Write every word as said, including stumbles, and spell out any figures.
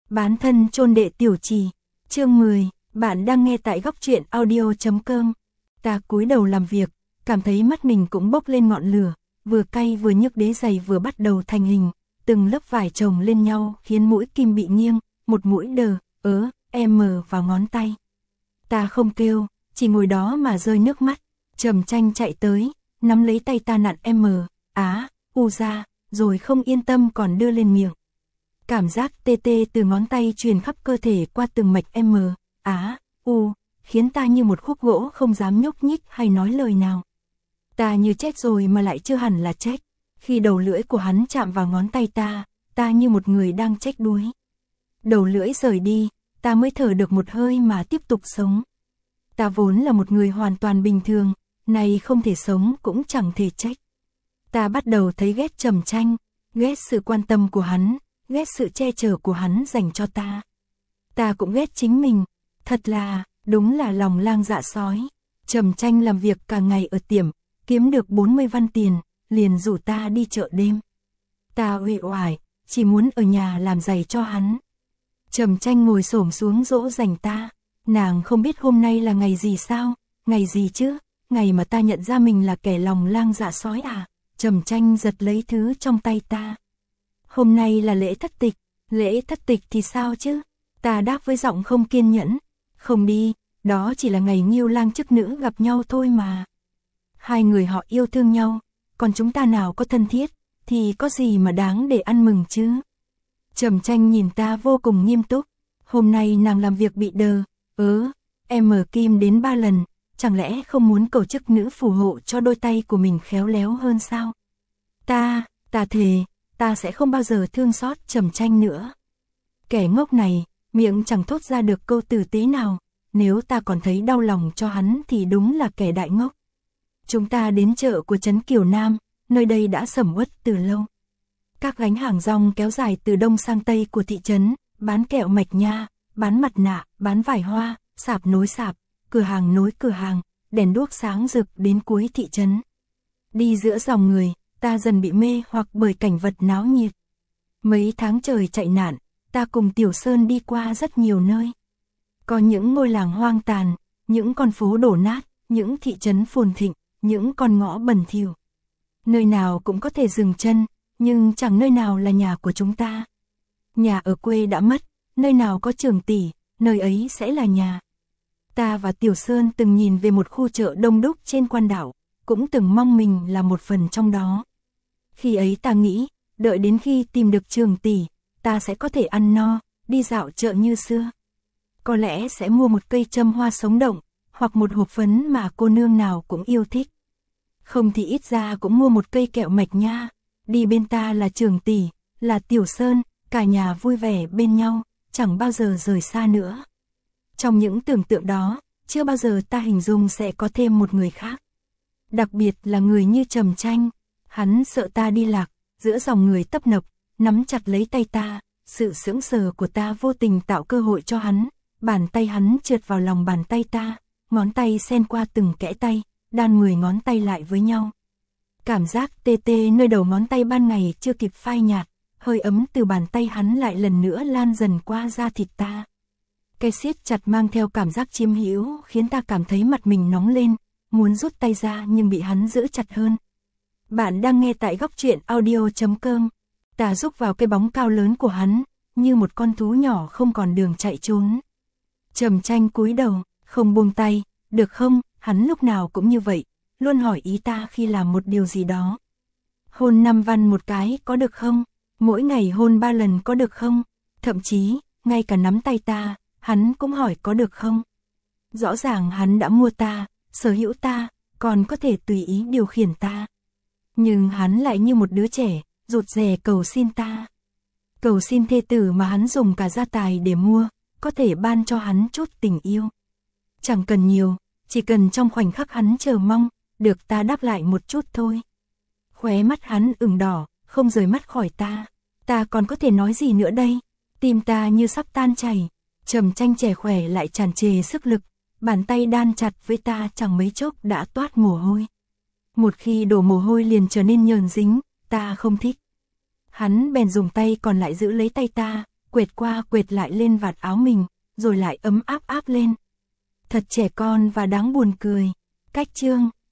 Bán thân chôn đệ tiểu trì, chương mười, bạn đang nghe tại góc truyện audio chấm com. Ta cúi đầu làm việc, cảm thấy mắt mình cũng bốc lên ngọn lửa, vừa cay vừa nhức, đế giày vừa bắt đầu thành hình, từng lớp vải chồng lên nhau khiến mũi kim bị nghiêng, một mũi đờ, ớ, em vào ngón tay. Ta không kêu, chỉ ngồi đó mà rơi nước mắt. Trầm Tranh chạy tới, nắm lấy tay ta nặn em, á, u ra, rồi không yên tâm còn đưa lên miệng. Cảm giác tê tê từ ngón tay truyền khắp cơ thể qua từng mạch M, á, u, khiến ta như một khúc gỗ không dám nhúc nhích hay nói lời nào. Ta như chết rồi mà lại chưa hẳn là chết. Khi đầu lưỡi của hắn chạm vào ngón tay ta, ta như một người đang chết đuối. Đầu lưỡi rời đi, ta mới thở được một hơi mà tiếp tục sống. Ta vốn là một người hoàn toàn bình thường, nay không thể sống cũng chẳng thể chết. Ta bắt đầu thấy ghét Trầm Tranh, ghét sự quan tâm của hắn, ghét sự che chở của hắn dành cho ta. Ta cũng ghét chính mình, thật là, đúng là lòng lang dạ sói. Trầm Tranh làm việc cả ngày ở tiệm, kiếm được bốn mươi văn tiền, liền rủ ta đi chợ đêm. Ta uể oải, chỉ muốn ở nhà làm giày cho hắn. Trầm Tranh ngồi xổm xuống dỗ dành ta, nàng không biết hôm nay là ngày gì sao, ngày gì chứ, ngày mà ta nhận ra mình là kẻ lòng lang dạ sói à. Trầm Tranh giật lấy thứ trong tay ta. Hôm nay là lễ thất tịch, lễ thất tịch thì sao chứ? Ta đáp với giọng không kiên nhẫn, không đi, đó chỉ là ngày Nghiêu Lang chức nữ gặp nhau thôi mà. Hai người họ yêu thương nhau, còn chúng ta nào có thân thiết, thì có gì mà đáng để ăn mừng chứ? Trầm Tranh nhìn ta vô cùng nghiêm túc, hôm nay nàng làm việc bị đờ, ớ, em mở kim đến ba lần, chẳng lẽ không muốn cầu chức nữ phù hộ cho đôi tay của mình khéo léo hơn sao? Ta, ta thề, ta sẽ không bao giờ thương xót Trầm Tranh nữa. Kẻ ngốc này, miệng chẳng thốt ra được câu tử tế nào, nếu ta còn thấy đau lòng cho hắn thì đúng là kẻ đại ngốc. Chúng ta đến chợ của trấn Kiều Nam, nơi đây đã sầm uất từ lâu. Các gánh hàng rong kéo dài từ đông sang tây của thị trấn, bán kẹo mạch nha, bán mặt nạ, bán vải hoa, sạp nối sạp, cửa hàng nối cửa hàng, đèn đuốc sáng rực đến cuối thị trấn. Đi giữa dòng người, ta dần bị mê hoặc bởi cảnh vật náo nhiệt. Mấy tháng trời chạy nạn, ta cùng Tiểu Sơn đi qua rất nhiều nơi. Có những ngôi làng hoang tàn, những con phố đổ nát, những thị trấn phồn thịnh, những con ngõ bẩn thỉu. Nơi nào cũng có thể dừng chân, nhưng chẳng nơi nào là nhà của chúng ta. Nhà ở quê đã mất, nơi nào có Trường tỷ, nơi ấy sẽ là nhà. Ta và Tiểu Sơn từng nhìn về một khu chợ đông đúc trên quan đảo, cũng từng mong mình là một phần trong đó. Khi ấy ta nghĩ, đợi đến khi tìm được Trường tỷ, ta sẽ có thể ăn no, đi dạo chợ như xưa. Có lẽ sẽ mua một cây châm hoa sống động, hoặc một hộp phấn mà cô nương nào cũng yêu thích. Không thì ít ra cũng mua một cây kẹo mạch nha. Đi bên ta là Trường tỷ, là Tiểu Sơn, cả nhà vui vẻ bên nhau, chẳng bao giờ rời xa nữa. Trong những tưởng tượng đó, chưa bao giờ ta hình dung sẽ có thêm một người khác. Đặc biệt là người như Trầm Tranh, hắn sợ ta đi lạc, giữa dòng người tấp nập, nắm chặt lấy tay ta, sự sững sờ của ta vô tình tạo cơ hội cho hắn, bàn tay hắn trượt vào lòng bàn tay ta, ngón tay xen qua từng kẽ tay, đan mười ngón tay lại với nhau. Cảm giác tê tê nơi đầu ngón tay ban ngày chưa kịp phai nhạt, hơi ấm từ bàn tay hắn lại lần nữa lan dần qua da thịt ta. Cái siết chặt mang theo cảm giác chiếm hữu khiến ta cảm thấy mặt mình nóng lên, muốn rút tay ra nhưng bị hắn giữ chặt hơn. Bạn đang nghe tại góc truyện audio chấm com. Ta rúc vào cái bóng cao lớn của hắn, như một con thú nhỏ không còn đường chạy trốn. Trầm Tranh cúi đầu, không buông tay, được không, hắn lúc nào cũng như vậy, luôn hỏi ý ta khi làm một điều gì đó. Hôn năm văn một cái có được không? Mỗi ngày hôn ba lần có được không? Thậm chí, ngay cả nắm tay ta, hắn cũng hỏi có được không? Rõ ràng hắn đã mua ta, sở hữu ta, còn có thể tùy ý điều khiển ta. Nhưng hắn lại như một đứa trẻ, rụt rè cầu xin ta. Cầu xin thê tử mà hắn dùng cả gia tài để mua, có thể ban cho hắn chút tình yêu. Chẳng cần nhiều, chỉ cần trong khoảnh khắc hắn chờ mong, được ta đáp lại một chút thôi. Khóe mắt hắn ửng đỏ, không rời mắt khỏi ta. Ta còn có thể nói gì nữa đây? Tim ta như sắp tan chảy. Trầm Tranh trẻ khỏe lại tràn trề sức lực, bàn tay đan chặt với ta chẳng mấy chốc đã toát mồ hôi. Một khi đổ mồ hôi liền trở nên nhờn dính, ta không thích. Hắn bèn dùng tay còn lại giữ lấy tay ta, quệt qua quệt lại lên vạt áo mình, rồi lại ấm áp áp lên. Thật trẻ con và đáng buồn cười. Cách chương